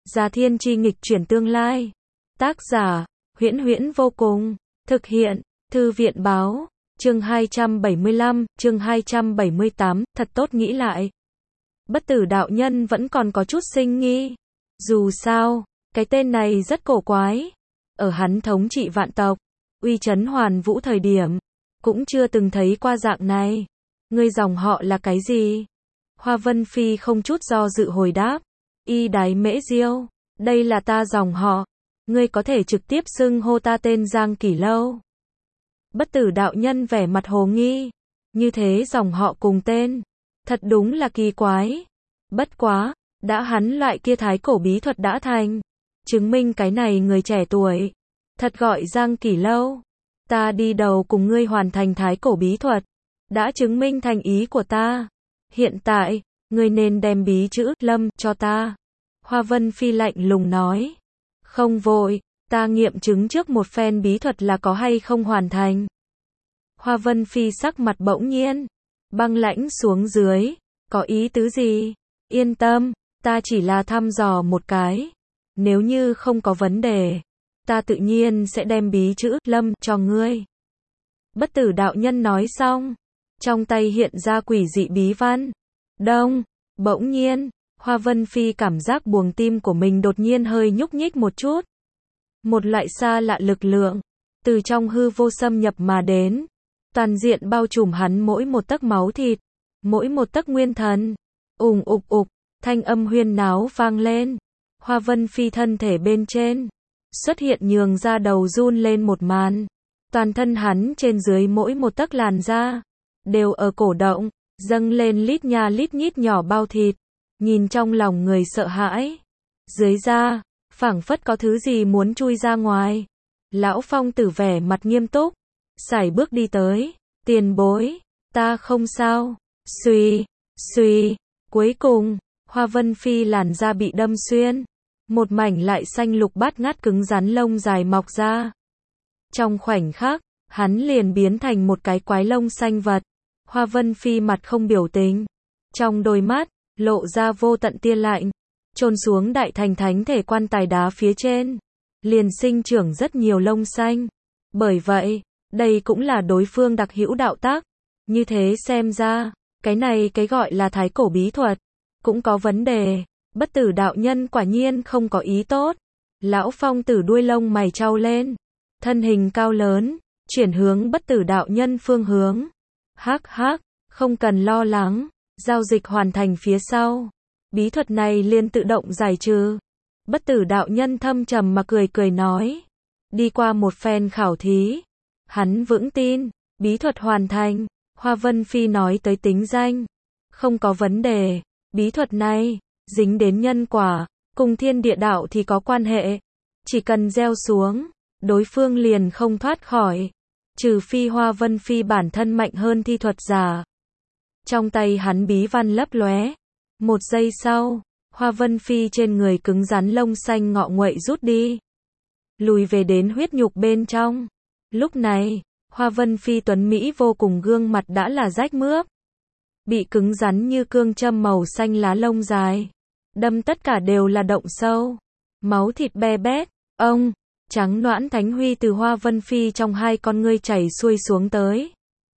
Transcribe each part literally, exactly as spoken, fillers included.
Già Thiên Chi nghịch chuyển tương lai. Tác giả, Huyễn Huyễn vô cùng. Thực hiện, Thư viện báo. Chương hai trăm bảy mươi lăm, chương hai trăm bảy mươi tám, thật tốt nghĩ lại. Bất tử đạo nhân vẫn còn có chút sinh nghi. Dù sao, cái tên này rất cổ quái. Ở hắn thống trị vạn tộc, uy chấn hoàn vũ thời điểm, cũng chưa từng thấy qua dạng này. Ngươi dòng họ là cái gì? Hoa Vân Phi không chút do dự hồi đáp. Y Đái Mễ Diêu, đây là ta dòng họ. Ngươi có thể trực tiếp xưng hô ta tên Giang Kỷ Lâu. Bất tử đạo nhân vẻ mặt hồ nghi. Như thế dòng họ cùng tên. Thật đúng là kỳ quái. Bất quá, đã hắn loại kia thái cổ bí thuật đã thành. Chứng minh cái này người trẻ tuổi. Thật gọi Giang Kỷ Lâu. Ta đi đầu cùng ngươi hoàn thành thái cổ bí thuật. Đã chứng minh thành ý của ta. Hiện tại, ngươi nên đem bí chữ Lâm cho ta. Hoa Vân Phi lạnh lùng nói. Không vội, ta nghiệm chứng trước một phen bí thuật là có hay không hoàn thành. Hoa Vân Phi sắc mặt bỗng nhiên băng lãnh xuống dưới. Có ý tứ gì? Yên tâm, ta chỉ là thăm dò một cái. Nếu như không có vấn đề, ta tự nhiên sẽ đem bí chữ Lâm cho ngươi. Bất tử đạo nhân nói xong, trong tay hiện ra quỷ dị bí văn. Đông, bỗng nhiên, Hoa Vân Phi cảm giác buồng tim của mình đột nhiên hơi nhúc nhích một chút. Một loại xa lạ lực lượng, từ trong hư vô xâm nhập mà đến. Toàn diện bao trùm hắn mỗi một tấc máu thịt, mỗi một tấc nguyên thần. Ùng ục ục, thanh âm huyên náo vang lên. Hoa Vân Phi thân thể bên trên xuất hiện nhường ra đầu run lên một màn. Toàn thân hắn trên dưới mỗi một tấc làn da đều ở cổ động, dâng lên lít nha lít nhít nhỏ bao thịt, nhìn trong lòng người sợ hãi. Dưới da, phảng phất có thứ gì muốn chui ra ngoài. Lão Phong Tử vẻ mặt nghiêm túc, sải bước đi tới. Tiền bối, ta không sao. Xuy, xuy, cuối cùng, Hoa Vân Phi làn da bị đâm xuyên. Một mảnh lại xanh lục bát ngát cứng rắn lông dài mọc ra. Trong khoảnh khắc, hắn liền biến thành một cái quái lông xanh vật. Hoa Vân Phi mặt không biểu tình. Trong đôi mắt, lộ ra vô tận tia lạnh. Chôn xuống đại thành thánh thể quan tài đá phía trên. Liền sinh trưởng rất nhiều lông xanh. Bởi vậy, đây cũng là đối phương đặc hữu đạo tác. Như thế xem ra, cái này cái gọi là thái cổ bí thuật, cũng có vấn đề. Bất tử đạo nhân quả nhiên không có ý tốt. Lão Phong Tử đuôi lông mày trao lên. Thân hình cao lớn, chuyển hướng bất tử đạo nhân phương hướng. Hắc hắc, không cần lo lắng. Giao dịch hoàn thành phía sau, bí thuật này liền tự động giải trừ. Bất tử đạo nhân thâm trầm mà cười cười nói. Đi qua một phen khảo thí, hắn vững tin, bí thuật hoàn thành. Hoa Vân Phi nói tới tính danh. Không có vấn đề, bí thuật này, dính đến nhân quả, cùng thiên địa đạo thì có quan hệ. Chỉ cần gieo xuống, đối phương liền không thoát khỏi. Trừ phi Hoa Vân Phi bản thân mạnh hơn thi thuật giả. Trong tay hắn bí văn lấp lóe. Một giây sau, Hoa Vân Phi trên người cứng rắn lông xanh ngọ nguậy rút đi. Lùi về đến huyết nhục bên trong. Lúc này, Hoa Vân Phi tuấn Mỹ vô cùng gương mặt đã là rách mướp. Bị cứng rắn như cương châm màu xanh lá lông dài. Đâm tất cả đều là động sâu. Máu thịt be bét. Ông, trắng noãn thánh huy từ Hoa Vân Phi trong hai con ngươi chảy xuôi xuống tới.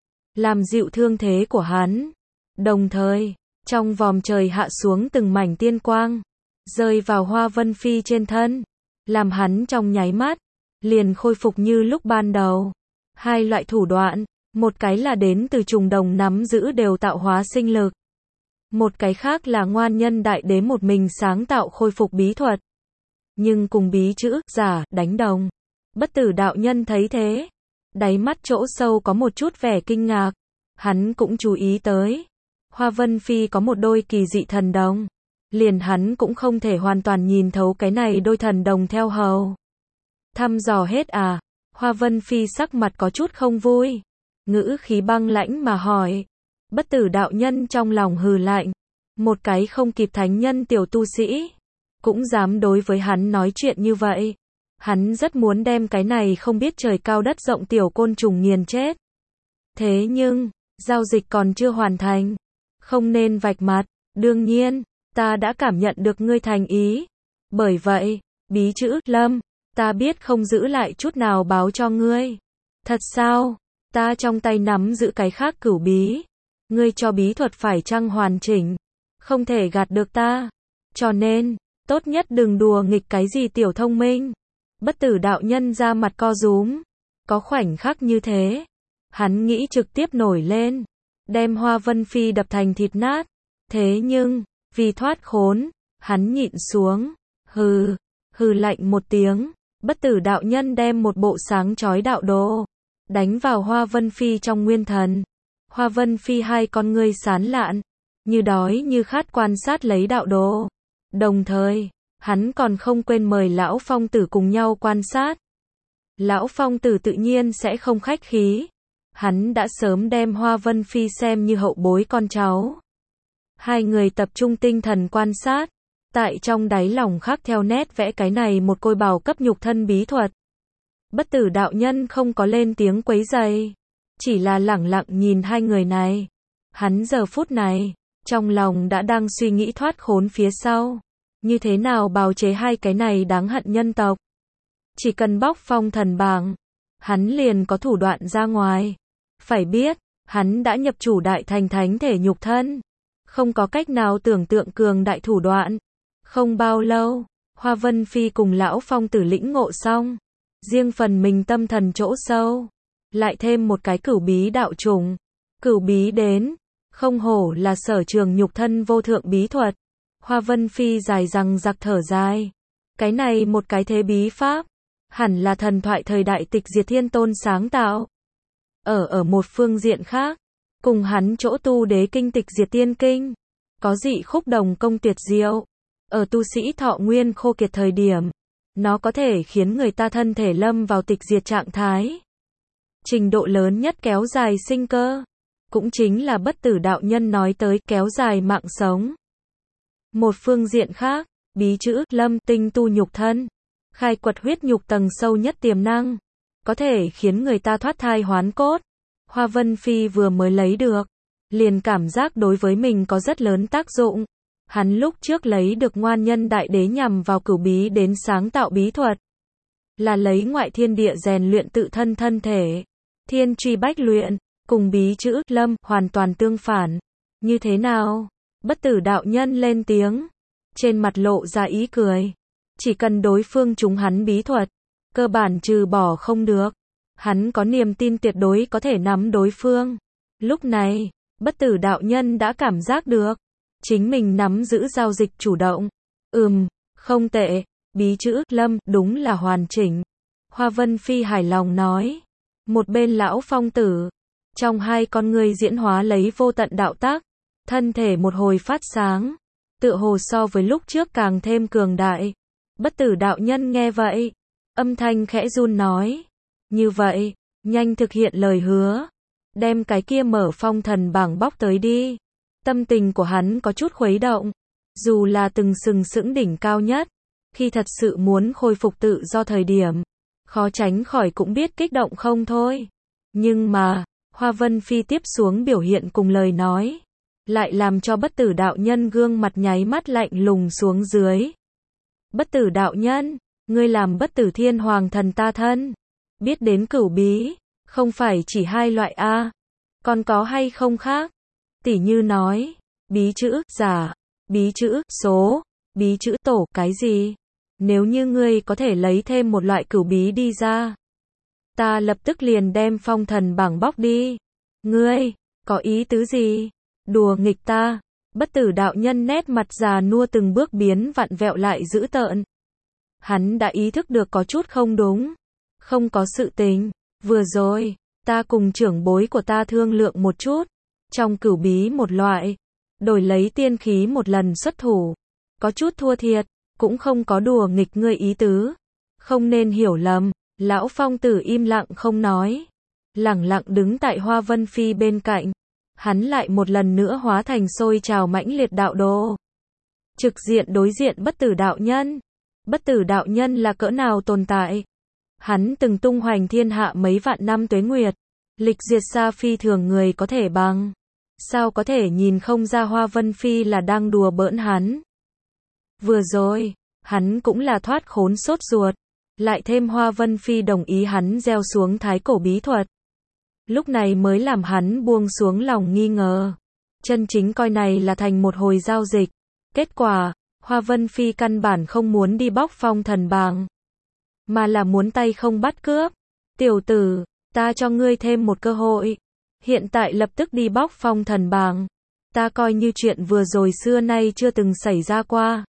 Làm dịu thương thế của hắn. Đồng thời, trong vòm trời hạ xuống từng mảnh tiên quang, rơi vào Hoa Vân Phi trên thân, làm hắn trong nháy mắt, liền khôi phục như lúc ban đầu. Hai loại thủ đoạn, một cái là đến từ trùng đồng nắm giữ đều tạo hóa sinh lực. Một cái khác là ngoan nhân đại đế một mình sáng tạo khôi phục bí thuật. Nhưng cùng bí chữ, giả, đánh đồng. Bất tử đạo nhân thấy thế. Đáy mắt chỗ sâu có một chút vẻ kinh ngạc. Hắn cũng chú ý tới. Hoa Vân Phi có một đôi kỳ dị thần đồng. Liền hắn cũng không thể hoàn toàn nhìn thấu cái này đôi thần đồng theo hầu. Thăm dò hết à? Hoa Vân Phi sắc mặt có chút không vui. Ngữ khí băng lãnh mà hỏi. Bất tử đạo nhân trong lòng hừ lạnh. Một cái không kịp thánh nhân tiểu tu sĩ. Cũng dám đối với hắn nói chuyện như vậy. Hắn rất muốn đem cái này không biết trời cao đất rộng tiểu côn trùng nghiền chết. Thế nhưng, giao dịch còn chưa hoàn thành. Không nên vạch mặt. Đương nhiên, ta đã cảm nhận được ngươi thành ý. Bởi vậy, bí chữ Lâm, ta biết không giữ lại chút nào báo cho ngươi. Thật sao? Ta trong tay nắm giữ cái khác cửu bí. Ngươi cho bí thuật phải chăng hoàn chỉnh? Không thể gạt được ta. Cho nên, tốt nhất đừng đùa nghịch cái gì tiểu thông minh. Bất tử đạo nhân ra mặt co rúm. Có khoảnh khắc như thế. Hắn nghĩ trực tiếp nổi lên. Đem Hoa Vân Phi đập thành thịt nát. Thế nhưng, vì thoát khốn, hắn nhịn xuống. Hừ, hừ lạnh một tiếng. Bất tử đạo nhân đem một bộ sáng chói đạo đồ đánh vào Hoa Vân Phi trong nguyên thần. Hoa Vân Phi hai con ngươi sán lạn, như đói như khát quan sát lấy đạo đồ. Đồng thời, hắn còn không quên mời Lão Phong Tử cùng nhau quan sát. Lão Phong Tử tự nhiên sẽ không khách khí. Hắn đã sớm đem Hoa Vân Phi xem như hậu bối con cháu. Hai người tập trung tinh thần quan sát. Tại trong đáy lòng khắc theo nét vẽ cái này một côi bào cấp nhục thân bí thuật. Bất tử đạo nhân không có lên tiếng quấy rầy, chỉ là lẳng lặng nhìn hai người này. Hắn giờ phút này, trong lòng đã đang suy nghĩ thoát khốn phía sau. Như thế nào bào chế hai cái này đáng hận nhân tộc. Chỉ cần bóc phong thần bảng, hắn liền có thủ đoạn ra ngoài. Phải biết, hắn đã nhập chủ đại thành thánh thể nhục thân. Không có cách nào tưởng tượng cường đại thủ đoạn. Không bao lâu, Hoa Vân Phi cùng Lão Phong Tử lĩnh ngộ xong. Riêng phần mình tâm thần chỗ sâu. Lại thêm một cái cửu bí đạo trùng. Cửu bí đến. Không hổ là sở trường nhục thân vô thượng bí thuật. Hoa Vân Phi dài rằng giặc thở dài. Cái này một cái thế bí pháp. Hẳn là thần thoại thời đại Tịch Diệt Thiên Tôn sáng tạo. Ở ở một phương diện khác. Cùng hắn chỗ tu đế kinh Tịch Diệt Tiên Kinh. Có dị khúc đồng công tuyệt diệu. Ở tu sĩ thọ nguyên khô kiệt thời điểm. Nó có thể khiến người ta thân thể lâm vào tịch diệt trạng thái. Trình độ lớn nhất kéo dài sinh cơ. Cũng chính là bất tử đạo nhân nói tới kéo dài mạng sống. Một phương diện khác, bí chữ Lâm tinh tu nhục thân. Khai quật huyết nhục tầng sâu nhất tiềm năng. Có thể khiến người ta thoát thai hoán cốt. Hoa Vân Phi vừa mới lấy được. Liền cảm giác đối với mình có rất lớn tác dụng. Hắn lúc trước lấy được ngoan nhân đại đế nhằm vào cửu bí đến sáng tạo bí thuật. Là lấy ngoại thiên địa rèn luyện tự thân thân thể. Thiên truy bách luyện, cùng bí chữ Lâm hoàn toàn tương phản. Như thế nào? Bất tử đạo nhân lên tiếng. Trên mặt lộ ra ý cười. Chỉ cần đối phương trúng hắn bí thuật. Cơ bản trừ bỏ không được. Hắn có niềm tin tuyệt đối có thể nắm đối phương. Lúc này, bất tử đạo nhân đã cảm giác được. Chính mình nắm giữ giao dịch chủ động. Ừm, không tệ, bí chữ Lâm đúng là hoàn chỉnh. Hoa Vân Phi hài lòng nói. Một bên Lão Phong Tử, trong hai con ngươi diễn hóa lấy vô tận đạo tác, thân thể một hồi phát sáng, tựa hồ so với lúc trước càng thêm cường đại. Bất tử đạo nhân nghe vậy, âm thanh khẽ run nói. Như vậy, nhanh thực hiện lời hứa. Đem cái kia mở phong thần bảng bóc tới đi. Tâm tình của hắn có chút khuấy động. Dù là từng sừng sững đỉnh cao nhất, khi thật sự muốn khôi phục tự do thời điểm, khó tránh khỏi cũng biết kích động không thôi. Nhưng mà, Hoa Vân Phi tiếp xuống biểu hiện cùng lời nói, lại làm cho bất tử đạo nhân gương mặt nháy mắt lạnh lùng xuống dưới. Bất tử đạo nhân, ngươi làm bất tử thiên hoàng thần ta thân. Biết đến cửu bí, không phải chỉ hai loại A. Còn có hay không khác? Tỉ như nói, bí chữ giả, bí chữ số, bí chữ tổ cái gì? Nếu như ngươi có thể lấy thêm một loại cửu bí đi ra, ta lập tức liền đem phong thần bảng bóc đi. Ngươi, có ý tứ gì? Đùa nghịch ta. Bất tử đạo nhân nét mặt già nua từng bước biến vặn vẹo lại dữ tợn. Hắn đã ý thức được có chút không đúng. Không có sự tình. Vừa rồi, ta cùng trưởng bối của ta thương lượng một chút. Trong cửu bí một loại, đổi lấy tiên khí một lần xuất thủ. Có chút thua thiệt, cũng không có đùa nghịch ngươi ý tứ. Không nên hiểu lầm. Lão Phong Tử im lặng không nói. Lẳng lặng đứng tại Hoa Vân Phi bên cạnh. Hắn lại một lần nữa hóa thành sôi trào mãnh liệt đạo đồ. Trực diện đối diện bất tử đạo nhân. Bất tử đạo nhân là cỡ nào tồn tại? Hắn từng tung hoành thiên hạ mấy vạn năm tuế nguyệt. Lịch diệt xa phi thường người có thể bằng. Sao có thể nhìn không ra Hoa Vân Phi là đang đùa bỡn hắn? Vừa rồi, hắn cũng là thoát khốn sốt ruột. Lại thêm Hoa Vân Phi đồng ý hắn gieo xuống thái cổ bí thuật. Lúc này mới làm hắn buông xuống lòng nghi ngờ. Chân chính coi này là thành một hồi giao dịch. Kết quả, Hoa Vân Phi căn bản không muốn đi bóc phong thần bảng, mà là muốn tay không bắt cướp. Tiểu tử, ta cho ngươi thêm một cơ hội. Hiện tại lập tức đi bóc phong thần bảng. Ta coi như chuyện vừa rồi xưa nay chưa từng xảy ra qua.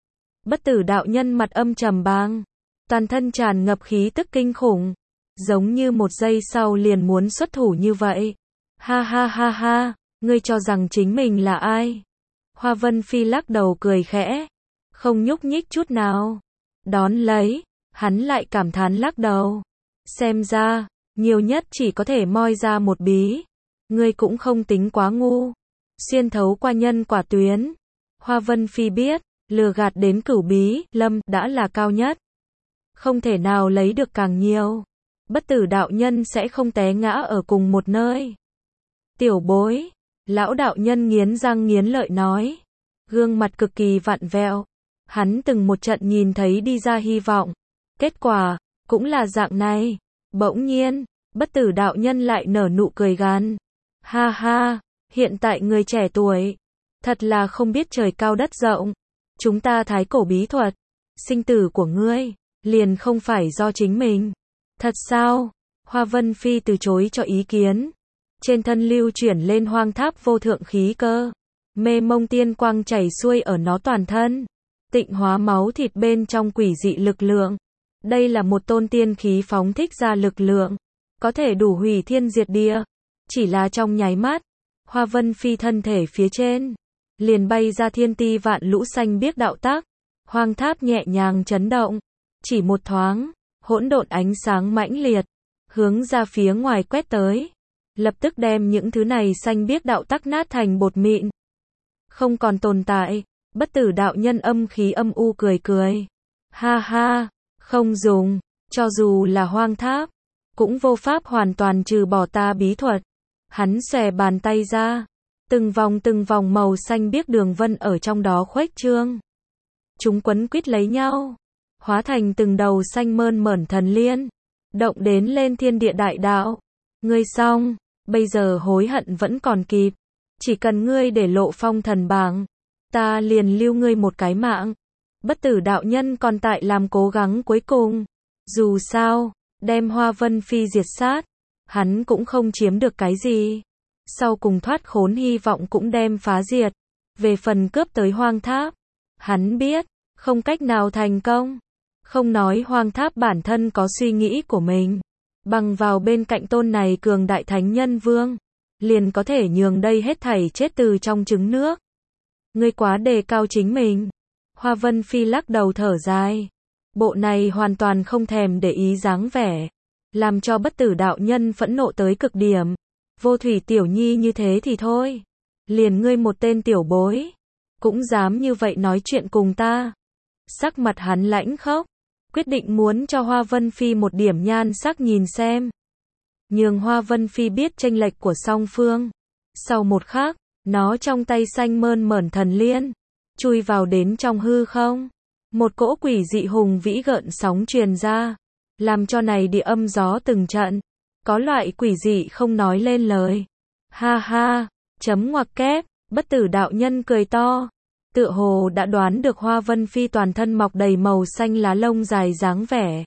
Bất Tử đạo nhân mặt âm trầm bang. Toàn thân tràn ngập khí tức kinh khủng. Giống như một giây sau liền muốn xuất thủ như vậy. Ha ha ha ha, ngươi cho rằng chính mình là ai? Hoa Vân Phi lắc đầu cười khẽ. Không nhúc nhích chút nào. Đón lấy, hắn lại cảm thán lắc đầu. Xem ra, nhiều nhất chỉ có thể moi ra một bí. Ngươi cũng không tính quá ngu. Xuyên thấu qua nhân quả tuyến. Hoa Vân Phi biết, lừa gạt đến cửu bí, lâm, đã là cao nhất. Không thể nào lấy được càng nhiều. Bất Tử đạo nhân sẽ không té ngã ở cùng một nơi. Tiểu bối, lão đạo nhân nghiến răng nghiến lợi nói. Gương mặt cực kỳ vặn vẹo. Hắn từng một trận nhìn thấy đi ra hy vọng. Kết quả, cũng là dạng này. Bỗng nhiên, Bất Tử đạo nhân lại nở nụ cười gằn. Ha ha, hiện tại người trẻ tuổi. Thật là không biết trời cao đất rộng. Chúng ta thái cổ bí thuật. Sinh tử của ngươi, liền không phải do chính mình. Thật sao? Hoa Vân Phi từ chối cho ý kiến. Trên thân lưu chuyển lên hoang tháp vô thượng khí cơ. Mê mông tiên quang chảy xuôi ở nó toàn thân. Tịnh hóa máu thịt bên trong quỷ dị lực lượng. Đây là một tôn tiên khí phóng thích ra lực lượng. Có thể đủ hủy thiên diệt địa. Chỉ là trong nháy mắt. Hoa Vân Phi thân thể phía trên. Liền bay ra thiên ti vạn lũ xanh biếc đạo tắc. Hoang tháp nhẹ nhàng chấn động. Chỉ một thoáng. Hỗn độn ánh sáng mãnh liệt. Hướng ra phía ngoài quét tới. Lập tức đem những thứ này xanh biếc đạo tắc nát thành bột mịn. Không còn tồn tại. Bất Tử đạo nhân âm khí âm u cười cười. Ha ha, không dùng. Cho dù là hoang tháp. Cũng vô pháp hoàn toàn trừ bỏ ta bí thuật. Hắn xòe bàn tay ra. Từng vòng từng vòng màu xanh biếc đường vân ở trong đó khuếch trương. Chúng quấn quýt lấy nhau. Hóa thành từng đầu xanh mơn mởn thần liên. Động đến lên thiên địa đại đạo. Ngươi xong, bây giờ hối hận vẫn còn kịp. Chỉ cần ngươi để lộ phong thần bảng. Ta liền lưu ngươi một cái mạng. Bất Tử đạo nhân còn tại làm cố gắng cuối cùng. Dù sao, đem Hoa Vân Phi diệt sát. Hắn cũng không chiếm được cái gì. Sau cùng thoát khốn hy vọng cũng đem phá diệt. Về phần cướp tới hoang tháp. Hắn biết, không cách nào thành công. Không nói hoang tháp bản thân có suy nghĩ của mình. Bằng vào bên cạnh tôn này cường đại thánh nhân vương. Liền có thể nhường đây hết thảy chết từ trong trứng nước. Ngươi quá đề cao chính mình. Hoa Vân Phi lắc đầu thở dài. Bộ này hoàn toàn không thèm để ý dáng vẻ. Làm cho Bất Tử đạo nhân phẫn nộ tới cực điểm. Vô thủy tiểu nhi như thế thì thôi. Liền ngươi một tên tiểu bối. Cũng dám như vậy nói chuyện cùng ta. Sắc mặt hắn lãnh khốc. Quyết định muốn cho Hoa Vân Phi một điểm nhan sắc nhìn xem. Nhường Hoa Vân Phi biết chênh lệch của song phương. Sau một khắc, nó trong tay xanh mơn mởn thần liên. Chui vào đến trong hư không. Một cỗ quỷ dị hùng vĩ gợn sóng truyền ra. Làm cho này địa âm gió từng trận. Có loại quỷ dị không nói lên lời. Ha ha, chấm ngoặc kép, Bất Tử đạo nhân cười to. Tựa hồ đã đoán được Hoa Vân Phi toàn thân mọc đầy màu xanh lá lông dài dáng vẻ.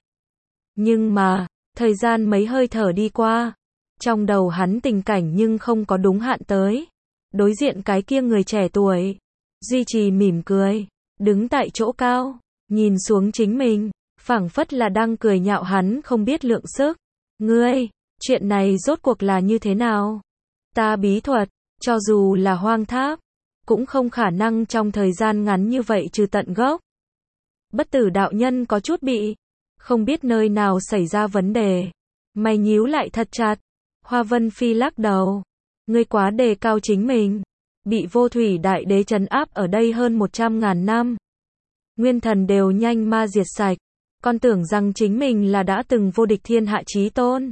Nhưng mà, thời gian mấy hơi thở đi qua. Trong đầu hắn tình cảnh nhưng không có đúng hạn tới. Đối diện cái kia người trẻ tuổi. Duy trì mỉm cười. Đứng tại chỗ cao. Nhìn xuống chính mình. Phảng phất là đang cười nhạo hắn không biết lượng sức. Ngươi, chuyện này rốt cuộc là như thế nào? Ta bí thuật, cho dù là hoang tháp. Cũng không khả năng trong thời gian ngắn như vậy trừ tận gốc. Bất Tử đạo nhân có chút bị. Không biết nơi nào xảy ra vấn đề. Mày nhíu lại thật chặt. Hoa Vân Phi lắc đầu. Ngươi quá đề cao chính mình. Bị vô thủy đại đế trấn áp ở đây hơn một trăm ngàn năm. Nguyên thần đều nhanh ma diệt sạch. Con tưởng rằng chính mình là đã từng vô địch thiên hạ chí tôn.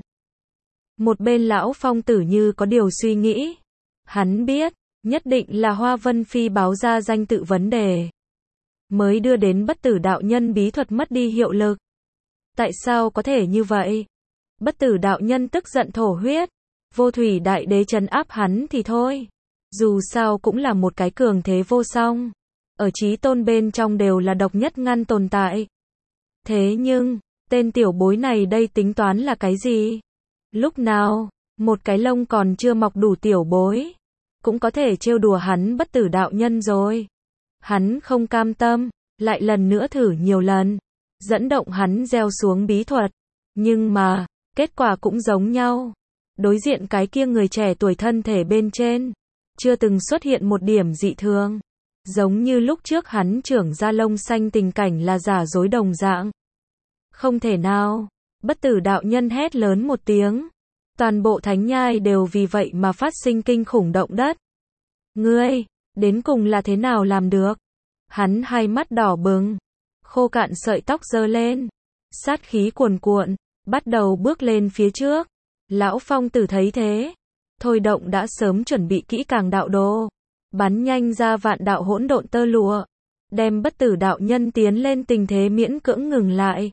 Một bên lão phong tử như có điều suy nghĩ. Hắn biết. Nhất định là Hoa Vân Phi báo ra danh tự vấn đề. mới đưa đến bất tử đạo nhân bí thuật mất đi hiệu lực. Tại sao có thể như vậy? Bất tử đạo nhân tức giận thổ huyết. Vô thủy đại đế trấn áp hắn thì thôi. Dù sao cũng là một cái cường thế vô song. Ở chí tôn bên trong đều là độc nhất ngăn tồn tại. Thế nhưng, tên tiểu bối này đây tính toán là cái gì? Lúc nào, một cái lông còn chưa mọc đủ tiểu bối, cũng có thể trêu đùa hắn bất tử đạo nhân rồi. Hắn không cam tâm, lại lần nữa thử nhiều lần, dẫn động hắn gieo xuống bí thuật. Nhưng mà, kết quả cũng giống nhau. Đối diện cái kia người trẻ tuổi thân thể bên trên, chưa từng xuất hiện một điểm dị thường. Giống như lúc trước hắn trưởng ra lông xanh tình cảnh là giả dối đồng dạng. Không thể nào. Bất tử đạo nhân hét lớn một tiếng. Toàn bộ thánh nhai đều vì vậy mà phát sinh kinh khủng động đất. Ngươi, đến cùng là thế nào làm được? Hắn hai mắt đỏ bừng, khô cạn sợi tóc giơ lên, sát khí cuồn cuộn, bắt đầu bước lên phía trước. Lão Phong Tử thấy thế, thôi động đã sớm chuẩn bị kỹ càng đạo đồ, bắn nhanh ra vạn đạo hỗn độn tơ lụa, đem bất tử đạo nhân tiến lên tình thế miễn cưỡng ngừng lại.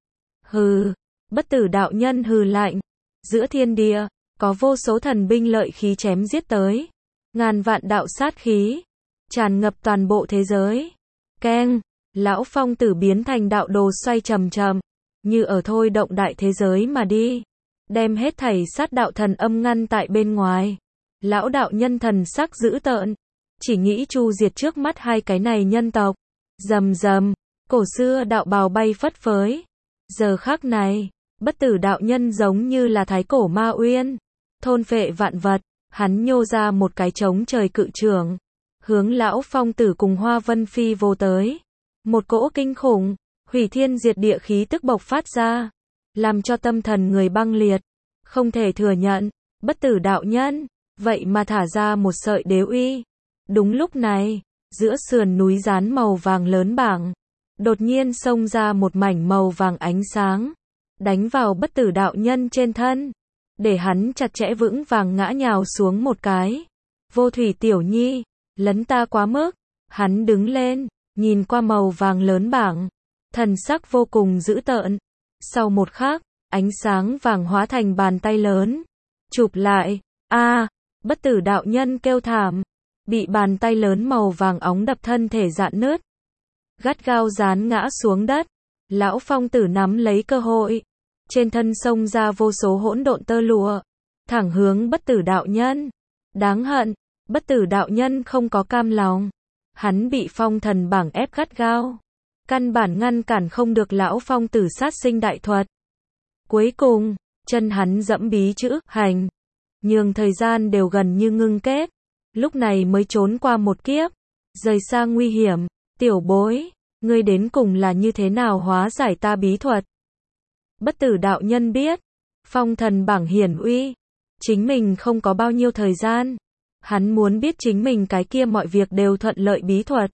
Hừ, bất tử đạo nhân hừ lạnh, giữa thiên địa, có vô số thần binh lợi khí chém giết tới, ngàn vạn đạo sát khí, tràn ngập toàn bộ thế giới. Keng, Lão Phong Tử biến thành đạo đồ xoay chậm chậm, như ở thôi động đại thế giới mà đi, đem hết thảy sát đạo thần âm ngăn tại bên ngoài. Lão đạo nhân thần sắc dữ tợn, chỉ nghĩ chu diệt trước mắt hai cái này nhân tộc. Rầm rầm, cổ xưa đạo bào bay phất phới. Giờ khắc này, bất tử đạo nhân giống như là thái cổ ma uyên, thôn phệ vạn vật, hắn nhô ra một cái trống trời cự trường, hướng Lão Phong Tử cùng Hoa Vân Phi vô tới. Một cỗ kinh khủng, hủy thiên diệt địa khí tức bộc phát ra, làm cho tâm thần người băng liệt. Không thể thừa nhận, bất tử đạo nhân, vậy mà thả ra một sợi đế uy. Đúng lúc này, giữa sườn núi rán màu vàng lớn bảng, đột nhiên xông ra một mảnh màu vàng ánh sáng, đánh vào bất tử đạo nhân trên thân, để hắn chặt chẽ vững vàng ngã nhào xuống một cái. Vô thủy tiểu nhi, lấn ta quá mức. Hắn đứng lên, nhìn qua màu vàng lớn bảng, thần sắc vô cùng dữ tợn. Sau một khắc, ánh sáng vàng hóa thành bàn tay lớn, chụp lại. A, bất tử đạo nhân kêu thảm, bị bàn tay lớn màu vàng óng đập thân thể rạn nứt, gắt gao dán ngã xuống đất. Lão Phong Tử nắm lấy cơ hội, trên thân xông ra vô số hỗn độn tơ lụa, thẳng hướng bất tử đạo nhân. Đáng hận, bất tử đạo nhân không có cam lòng, hắn bị phong thần bảng ép gắt gao, căn bản ngăn cản không được Lão Phong Tử sát sinh đại thuật. Cuối cùng, chân hắn dẫm bí chữ hành, nhường thời gian đều gần như ngưng kết, lúc này mới trốn qua một kiếp, rời xa nguy hiểm. Tiểu bối, ngươi đến cùng là như thế nào hóa giải ta bí thuật? Bất tử đạo nhân biết, phong thần bảng hiển uy, chính mình không có bao nhiêu thời gian. Hắn muốn biết chính mình cái kia mọi việc đều thuận lợi bí thuật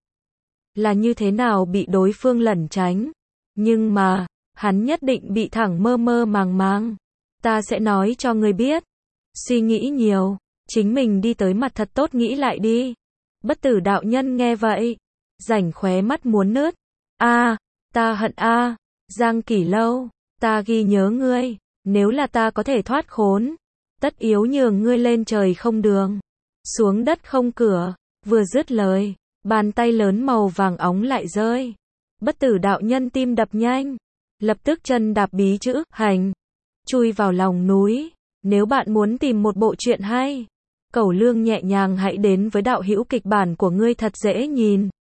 là như thế nào bị đối phương lẩn tránh. Nhưng mà, hắn nhất định bị thẳng mơ mơ màng màng. Ta sẽ nói cho ngươi biết. Suy nghĩ nhiều, chính mình đi tới mặt thật tốt nghĩ lại đi. Bất tử đạo nhân nghe vậy, rảnh khóe mắt muốn nứt. A, ta hận a, Giang Kỷ Lâu, ta ghi nhớ ngươi, nếu là ta có thể thoát khốn, tất yếu nhường ngươi lên trời không đường, xuống đất không cửa. Vừa dứt lời, bàn tay lớn màu vàng óng lại rơi. Bất tử đạo nhân tim đập nhanh, lập tức chân đạp bí chữ hành, chui vào lòng núi. Nếu bạn muốn tìm một bộ truyện hay, Cẩu Lương nhẹ nhàng hãy đến với đạo hữu kịch bản của ngươi thật dễ nhìn.